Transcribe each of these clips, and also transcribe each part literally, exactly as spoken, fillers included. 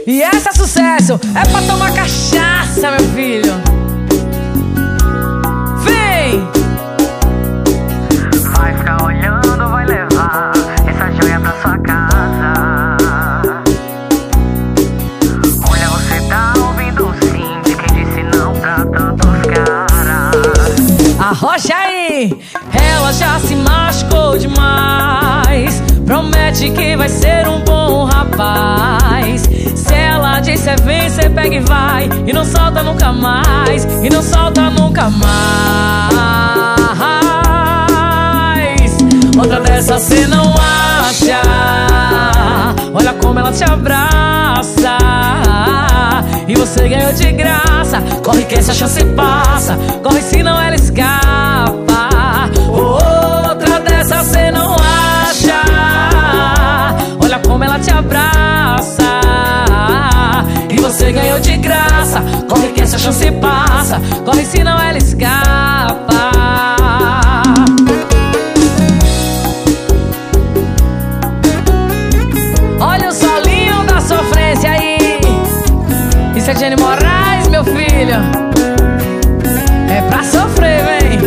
E esse é sucesso, é pra tomar cachaça, meu filho. Vem! Vai ficar olhando, vai levar essa joia pra sua casa. Olha, você tá ouvindo sim de quem disse não pra tantos caras. Arrocha aí! Ela já se machucou demais. Promete que vai ser um bom rapaz. Se ela disser vem, cê pega e vai. E não solta nunca mais. E não solta nunca mais. Outra dessa cê não acha. Olha como ela te abraça. E você ganhou de graça. Corre que essa chance passa. Corre senão ela escapa. Outra dessa cê não acha. Olha como ela te abraça. E você ganhou de graça. Corre que essa chance passa. Corre senão ela escapa. Olha o solinho da sofrência aí. Isso é Jenny Moraes, meu filho. É pra sofrer, vem.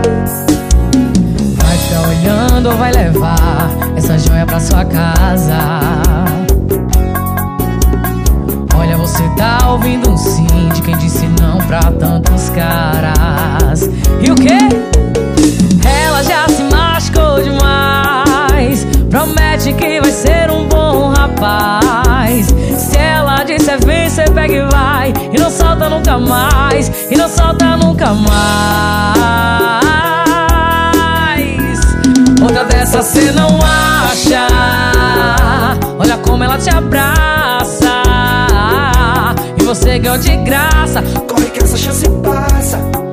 Vai ficar olhando ou vai levar essa joia pra sua casa. Olha, você tá ouvindo um sim de quem disse não pra tantos caras. E o quê? Ela já se machucou demais. Promete que vai ser um bom rapaz. Se ela disser vem, cê pega e vai. E não solta nunca mais. E não solta nunca mais. Outra dessa cê não acha. Olha como ela te abraça. E você ganhou de graça. Corre que essa chance passa.